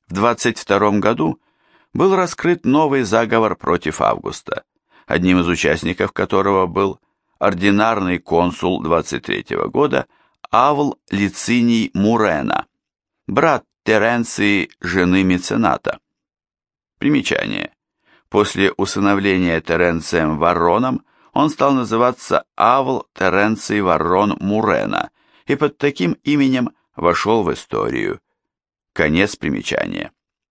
В 22 году был раскрыт новый заговор против Августа, одним из участников которого был ординарный консул 23 года Авл Лициний Мурена, брат Теренции, жены мецената. Примечание. После усыновления Теренцием Варроном он стал называться Авл Теренций Варрон Мурена и под таким именем вошел в историю. Конец примечания.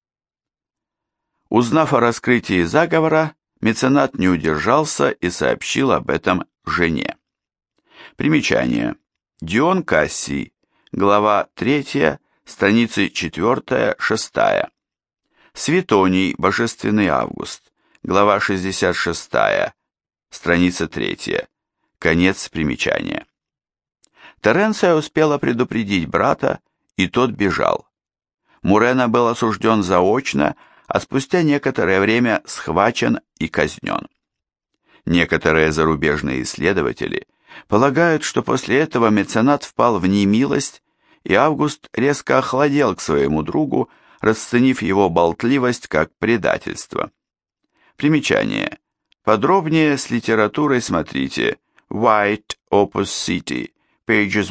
Узнав о раскрытии заговора, меценат не удержался и сообщил об этом жене. Примечание. Дион Кассий, глава 3, страницы 4-6. Светоний, Божественный Август, глава 66, страница 3. Конец примечания. Теренция успела предупредить брата, и тот бежал. Мурена был осужден заочно, а спустя некоторое время схвачен и казнен. Некоторые зарубежные исследователи полагают, что после этого меценат впал в немилость, и Август резко охладел к своему другу, расценив его болтливость как предательство. Примечание. Подробнее с литературой смотрите White Opus City, pages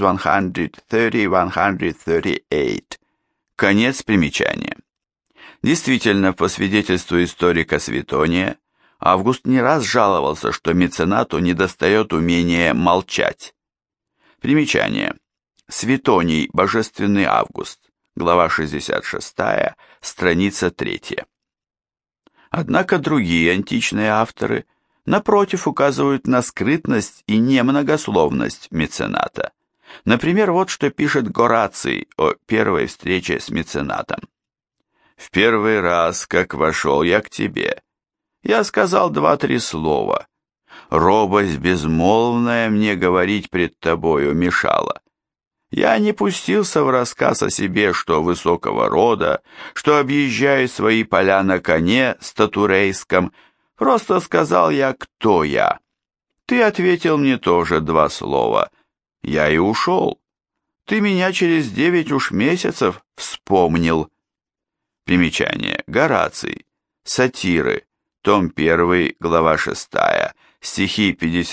130-138. Конец примечания. Действительно, по свидетельству историка Светония, Август не раз жаловался, что меценату недостает умения молчать. Примечание. Светоний, Божественный Август, глава 66, страница 3. Однако другие античные авторы, напротив, указывают на скрытность и немногословность мецената. Например, вот что пишет Гораций о первой встрече с меценатом. «В первый раз, как вошел я к тебе, я сказал 2-3 слова. Робость безмолвная мне говорить пред тобою мешала. Я не пустился в рассказ о себе, что высокого рода, что объезжаю свои поля на коне статурейском, просто сказал я, кто я. Ты ответил мне тоже 2 слова. Я и ушел. Ты меня через 9 уж месяцев вспомнил». Примечание. Гораций. Сатиры. Том 1, глава 6, стихи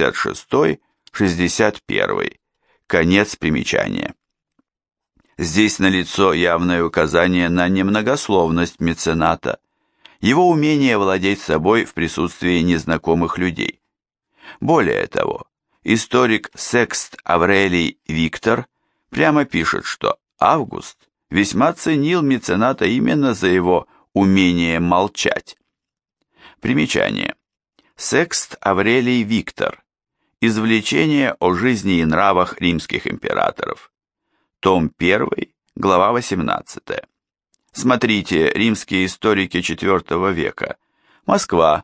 56-61. Конец примечания. Здесь налицо явное указание на немногословность мецената, его умение владеть собой в присутствии незнакомых людей. Более того, историк Секст Аврелий Виктор прямо пишет, что Август весьма ценил мецената именно за его умение молчать. Примечание. Секст Аврелий Виктор. Извлечение о жизни и нравах римских императоров. Том 1, глава 18. Смотрите «Римские историки IV века». Москва,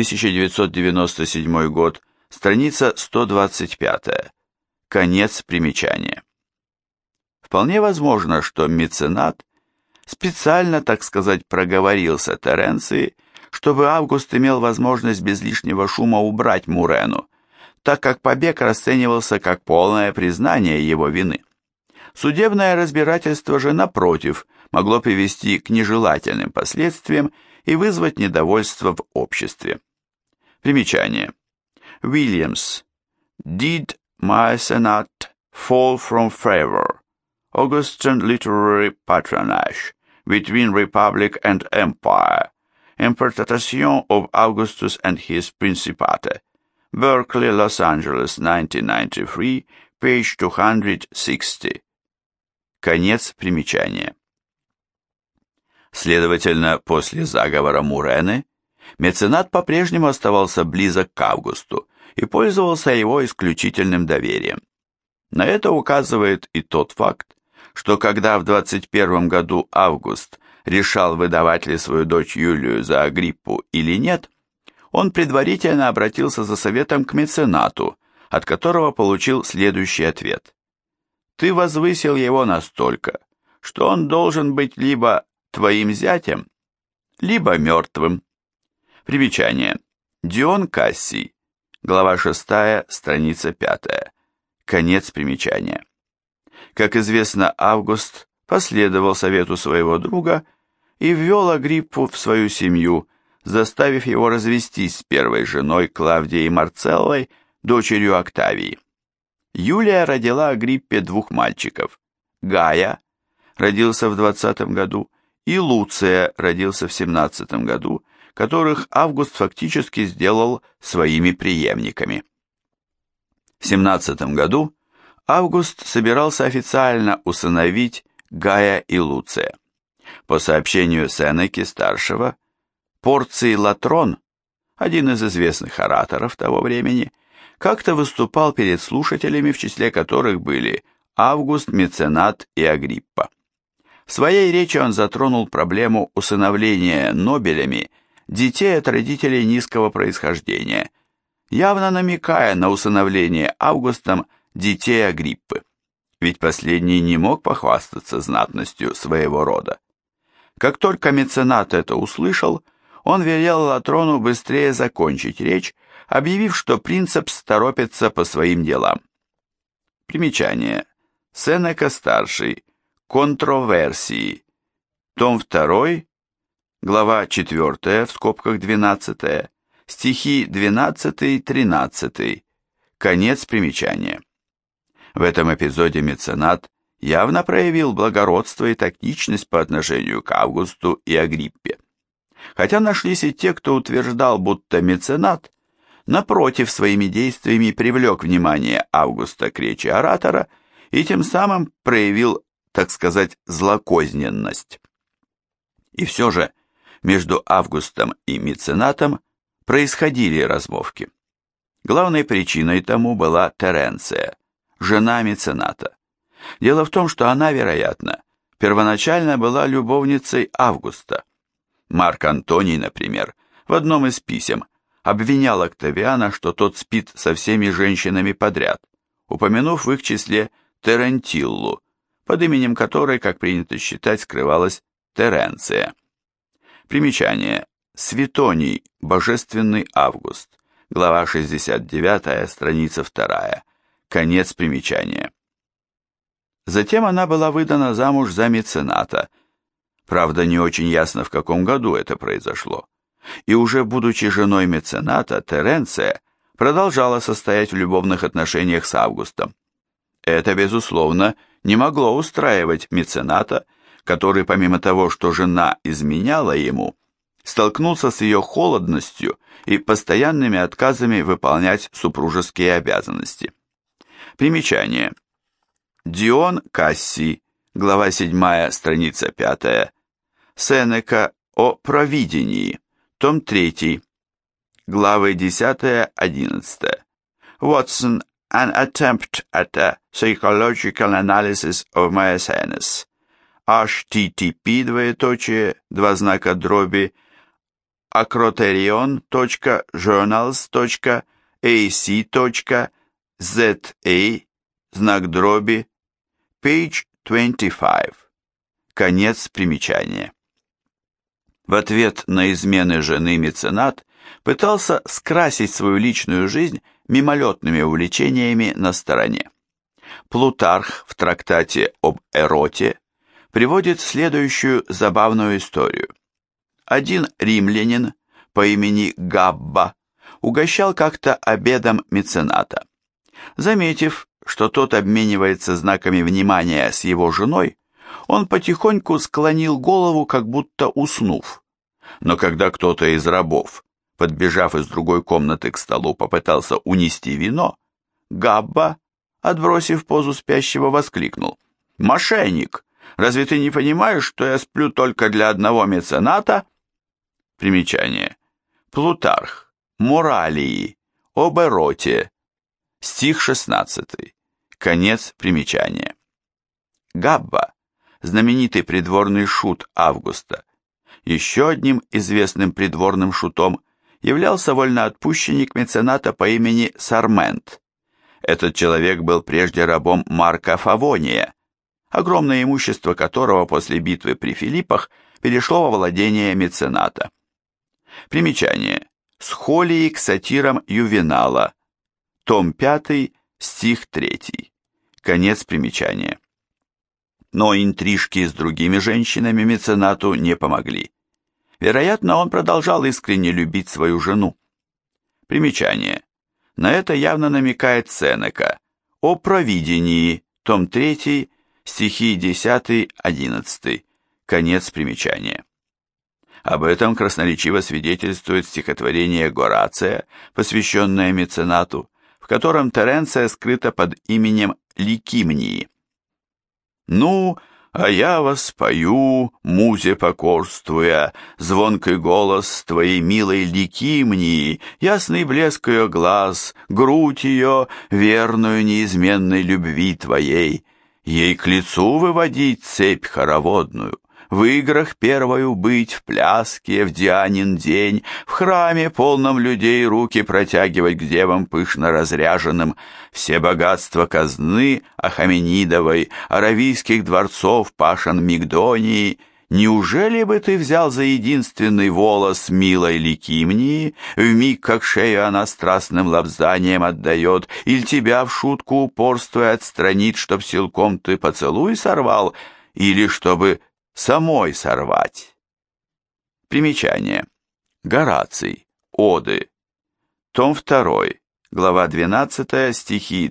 1997 год, страница 125. Конец примечания. Вполне возможно, что меценат специально, так сказать, проговорился Теренции, чтобы Август имел возможность без лишнего шума убрать Мурену, так как побег расценивался как полное признание его вины. Судебное разбирательство же, напротив, могло привести к нежелательным последствиям и вызвать недовольство в обществе. Примечание. Williams. Did Maecenas fall from favor? Augustan literary patronage between Republic and Empire. Interpretation of Augustus and his Principate. Berkeley, Los Angeles, 1993, page 260. Конец примечания. Следовательно, после заговора Мурены, меценат по-прежнему оставался близок к Августу и пользовался его исключительным доверием. На это указывает и тот факт, что когда в 21 году Август решал, выдавать ли свою дочь Юлию за Агриппу или нет, он предварительно обратился за советом к меценату, от которого получил следующий ответ. «Ты возвысил его настолько, что он должен быть либо твоим зятем, либо мертвым». Примечание. Дион Кассий, глава 6, страница 5. Конец примечания. Как известно, Август последовал совету своего друга и ввел Агриппу в свою семью, заставив его развестись с первой женой Клавдией Марцеллой, дочерью Октавии. Юлия родила Агриппе двух мальчиков. Гая родился в 20 году и Луция родился в 17 году, которых Август фактически сделал своими преемниками. В 17 году Август собирался официально усыновить Гая и Луция. По сообщению Сенеки-старшего, Порций Латрон, один из известных ораторов того времени, как-то выступал перед слушателями, в числе которых были Август, Меценат и Агриппа. В своей речи он затронул проблему усыновления нобелями детей от родителей низкого происхождения, явно намекая на усыновление Августом детей Агриппы, ведь последний не мог похвастаться знатностью своего рода. Как только Меценат это услышал, он велел Латрону быстрее закончить речь, объявив, что принцепс торопится по своим делам. Примечание. Сенека-старший. Контроверсии. Том 2, глава 4, в скобках 12, стихи 12-13. Конец примечания. В этом эпизоде Меценат явно проявил благородство и тактичность по отношению к Августу и Агриппе. Хотя нашлись и те, кто утверждал, будто Меценат, напротив, своими действиями привлек внимание Августа к речи оратора и тем самым проявил, так сказать, злокозненность. И все же между Августом и Меценатом происходили размолвки. Главной причиной тому была Теренция, жена Мецената. Дело в том, что она, вероятно, первоначально была любовницей Августа. Марк Антоний, например, в одном из писем обвинял Октавиана, что тот спит со всеми женщинами подряд, упомянув в их числе Терентиллу, под именем которой, как принято считать, скрывалась Теренция. Примечание. Светоний, Божественный Август, глава 69, страница 2, конец примечания. Затем она была выдана замуж за Мецената, правда, не очень ясно, в каком году это произошло, и уже будучи женой Мецената, Теренция продолжала состоять в любовных отношениях с Августом. Это, безусловно, не могло устраивать Мецената, который, помимо того, что жена изменяла ему, столкнулся с ее холодностью и постоянными отказами выполнять супружеские обязанности. Примечание. Дион Кассий, глава 7, страница 5, Сенека о провидении, том 3, главы 10-11, Watson, an attempt at a psychological analysis of Maecenas, http://, acroterion.journals.ac.za, page 25. Конец примечания. В ответ на измены жены Меценат пытался скрасить свою личную жизнь мимолетными увлечениями на стороне. Плутарх в трактате об эроте приводит следующую забавную историю. Один римлянин по имени Габба угощал как-то обедом Мецената. Заметив, что тот обменивается знаками внимания с его женой, он потихоньку склонил голову, как будто уснув. Но когда кто-то из рабов, подбежав из другой комнаты к столу, попытался унести вино, Габба, отбросив позу спящего, воскликнул: «Мошенник! Разве ты не понимаешь, что я сплю только для одного Мецената?» Примечание. Плутарх. Моралии. Об эроте. Стих 16. Конец примечания. Габба, знаменитый придворный шут Августа. Еще одним известным придворным шутом являлся вольноотпущенник Мецената по имени Сармент. Этот человек был прежде рабом Марка Фавония, огромное имущество которого после битвы при Филиппах перешло во владение Мецената. Примечание. Схолии к сатирам Ювенала. Том 5, стих 3. Конец примечания. но интрижки с другими женщинами меценату не помогли. Вероятно, он продолжал искренне любить свою жену. Примечание. На это явно намекает Сенека о провидении, том 3, стихи 10-11, конец примечания. Об этом красноречиво свидетельствует стихотворение Горация, посвященное меценату, в котором Теренция скрыта под именем Ликимнии. «Ну, а я воспою, музе покорствуя, звонкий голос твоей милой Ликимнии, ясный блеск ее глаз, грудь ее, верную неизменной любви твоей, ей к лицу выводить цепь хороводную, в играх первою быть, в пляске, в Дианин день, в храме, полном людей, руки протягивать к девам пышно разряженным, все богатства казны Ахаменидовой, аравийских дворцов Пашан Мигдонии. Неужели бы ты взял за единственный волос милой Ликимнии, вмиг как шею она страстным лобзанием отдает, или тебя в шутку упорствуя отстранит, чтоб силком ты поцелуй сорвал, или чтобы самой сорвать? Примечание. Гораций. Оды. Том 2. Глава 12, стихи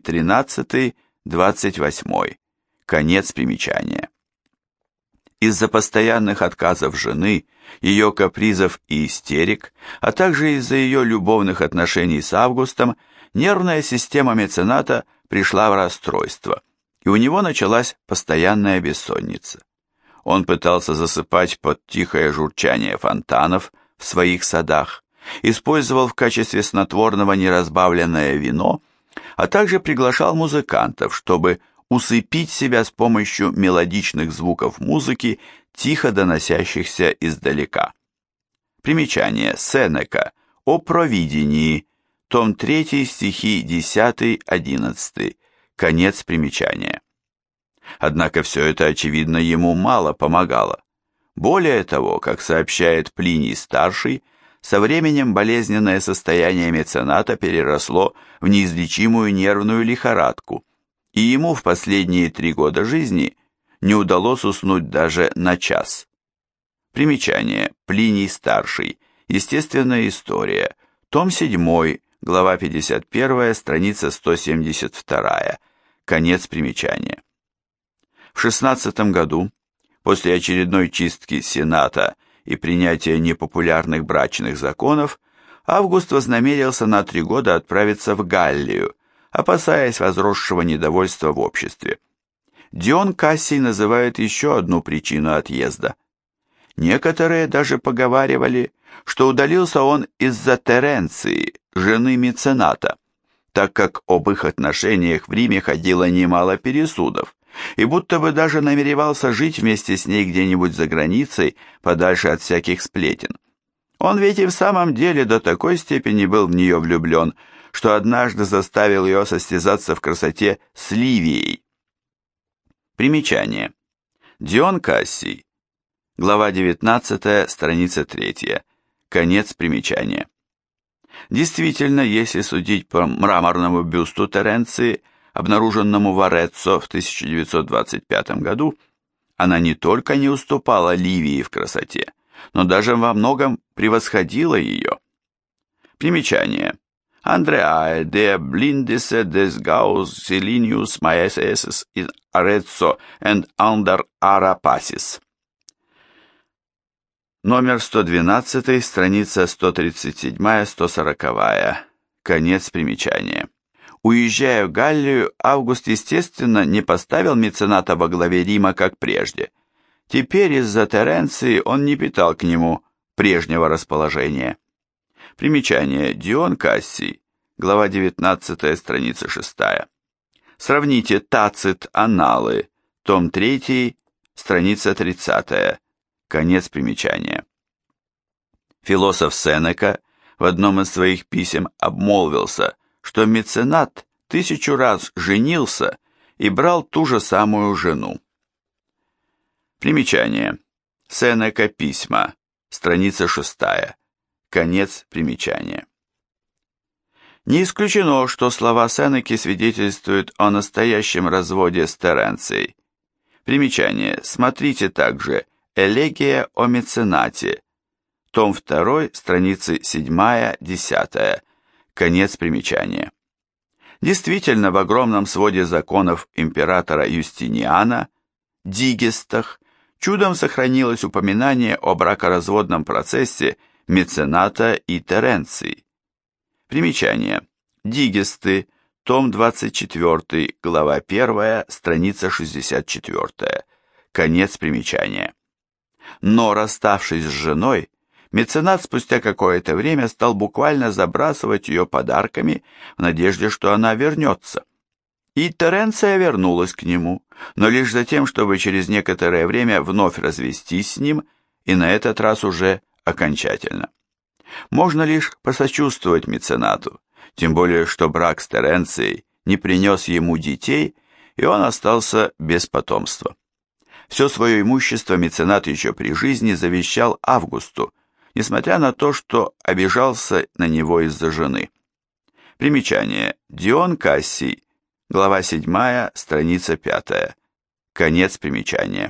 13-28. Конец примечания. Из-за постоянных отказов жены, ее капризов и истерик, а также из-за ее любовных отношений с Августом, нервная система мецената пришла в расстройство, и у него началась постоянная бессонница. Он пытался засыпать под тихое журчание фонтанов в своих садах, использовал в качестве снотворного неразбавленное вино, а также приглашал музыкантов, чтобы усыпить себя с помощью мелодичных звуков музыки, тихо доносящихся издалека. Примечание. Сенека. О провидении. Том 3, стихи 10-11. Конец примечания. Однако все это, очевидно, ему мало помогало. Более того, как сообщает Плиний-старший, со временем болезненное состояние мецената переросло в неизлечимую нервную лихорадку, и ему в последние 3 года жизни не удалось уснуть даже на час. Примечание. Плиний-старший. Естественная история. Том 7, глава 51, страница 172. Конец примечания. В 16 году, после очередной чистки Сената и принятия непопулярных брачных законов, Август вознамерился на 3 года отправиться в Галлию, опасаясь возросшего недовольства в обществе. Дион Кассий называет еще одну причину отъезда. Некоторые даже поговаривали, что удалился он из-за Теренции, жены мецената, так как об их отношениях в Риме ходило немало пересудов, и будто бы даже намеревался жить вместе с ней где-нибудь за границей, подальше от всяких сплетен. Он ведь и в самом деле до такой степени был в нее влюблен, что однажды заставил ее состязаться в красоте с Ливией. Примечание. Дион Кассий. Глава 19, страница 3. Конец примечания. Действительно, если судить по мраморному бюсту Теренции, обнаруженному в Ареццо в 1925 году, она не только не уступала Ливии в красоте, но даже во многом превосходила ее. Примечание. Andreae de blindese des Gauss Silinius Maeses in Arezzo and under Ara Passis. Номер 112, страница 137-140. Конец примечания. Уезжая в Галлию, Август, естественно, не поставил мецената во главе Рима, как прежде. Теперь из-за Теренции он не питал к нему прежнего расположения. Примечание. Дион Кассий. Глава 19, страница 6. Сравните Тацит Анналы. Том 3, страница 30. Конец примечания. Философ Сенека в одном из своих писем обмолвился, что меценат 1000 раз женился и брал ту же самую жену. Примечание. Сенека письма. Страница 6. Конец примечания. Не исключено, что слова Сенеки свидетельствуют о настоящем разводе с Теренцией. Примечание. Смотрите также «Элегия о меценате», том 2, страницы 7-10, конец примечания. Действительно, в огромном своде законов императора Юстиниана, Дигестах, чудом сохранилось упоминание о бракоразводном процессе мецената и Теренции. Примечание. Дигесты, том 24, глава 1, страница 64, конец примечания. Но, расставшись с женой, меценат спустя какое-то время стал буквально забрасывать ее подарками в надежде, что она вернется. И Теренция вернулась к нему, но лишь за тем, чтобы через некоторое время вновь развестись с ним, и на этот раз уже окончательно. Можно лишь посочувствовать меценату, тем более что брак с Теренцией не принес ему детей, и он остался без потомства. Все свое имущество меценат еще при жизни завещал Августу, несмотря на то, что обижался на него из-за жены. Примечание. Дион Кассий, глава 7, страница 5, конец примечания.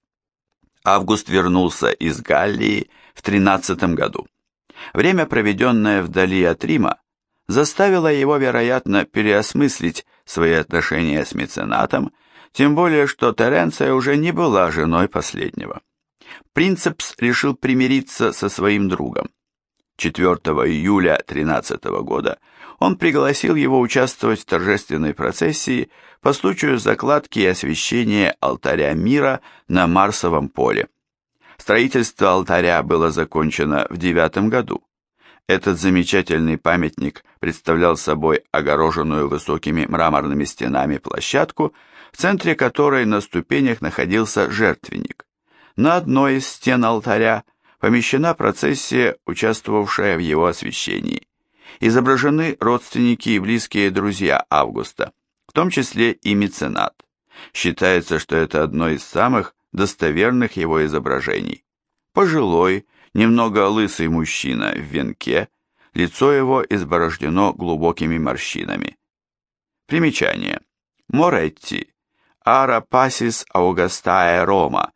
Август вернулся из Галлии в 13 году. Время, проведенное вдали от Рима, заставило его, вероятно, переосмыслить свои отношения с меценатом, тем более, что Теренция уже не была женой последнего. Принцепс решил примириться со своим другом. 4 июля 13 года он пригласил его участвовать в торжественной процессии по случаю закладки и освящения алтаря мира на Марсовом поле. Строительство алтаря было закончено в 9 году. Этот замечательный памятник представлял собой огороженную высокими мраморными стенами площадку, в центре которой на ступенях находился жертвенник. На одной из стен алтаря помещена процессия, участвовавшая в его освящении. Изображены родственники и близкие друзья Августа, в том числе и меценат. Считается, что это одно из самых достоверных его изображений. Пожилой, немного лысый мужчина в венке, лицо его изборождено глубокими морщинами. Примечание. Моретти. Ара Пасис Аугастае Рома,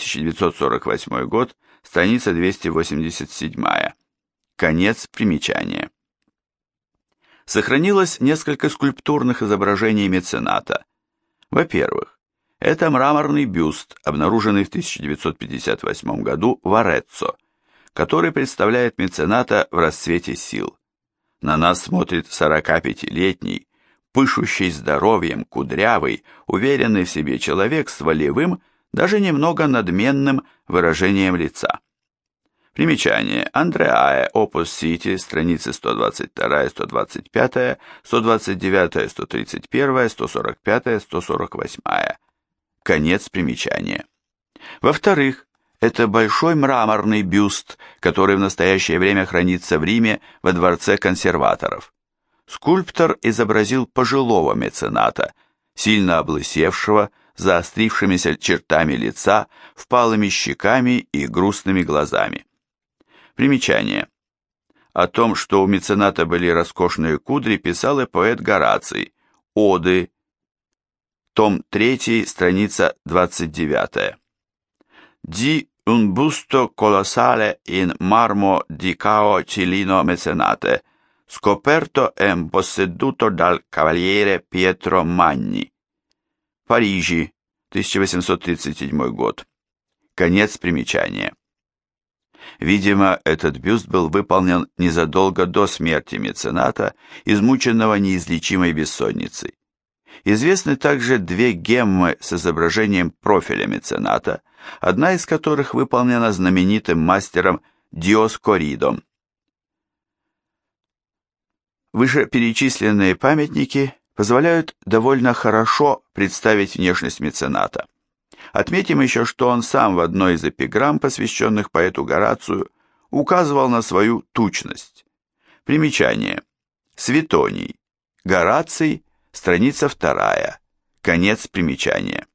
1948 год, страница 287. Конец примечания. Сохранилось несколько скульптурных изображений мецената. Во-первых, это мраморный бюст, обнаруженный в 1958 году в Ареццо, который представляет мецената в расцвете сил. На нас смотрит 45-летний, пышущий здоровьем, кудрявый, уверенный в себе человек с волевым, даже немного надменным выражением лица. Примечание. Андреае, Опус Сити, страницы 122, 125, 129, 131, 145, 148. Конец примечания. Во-вторых, это большой мраморный бюст, который в настоящее время хранится в Риме во дворце консерваторов. Скульптор изобразил пожилого мецената, сильно облысевшего, заострившимися чертами лица, впалыми щеками и грустными глазами. Примечание. О том, что у мецената были роскошные кудри, писал и поэт Гораций. Оды. Том 3, страница 29. Di un busto colossale in marmo di Cao Cilino Mecenate, scoperto e posseduto dal cavaliere Pietro Magni. Парижи, 1837 год. Конец примечания. Видимо, этот бюст был выполнен незадолго до смерти мецената, измученного неизлечимой бессонницей. Известны также две геммы с изображением профиля мецената, одна из которых выполнена знаменитым мастером Диоскоридом. Вышеперечисленные памятники позволяют довольно хорошо представить внешность мецената. Отметим еще, что он сам в одной из эпиграмм, посвященных поэту Горацию, указывал на свою тучность. Примечание. Светоний. Гораций, страница 2. Конец примечания.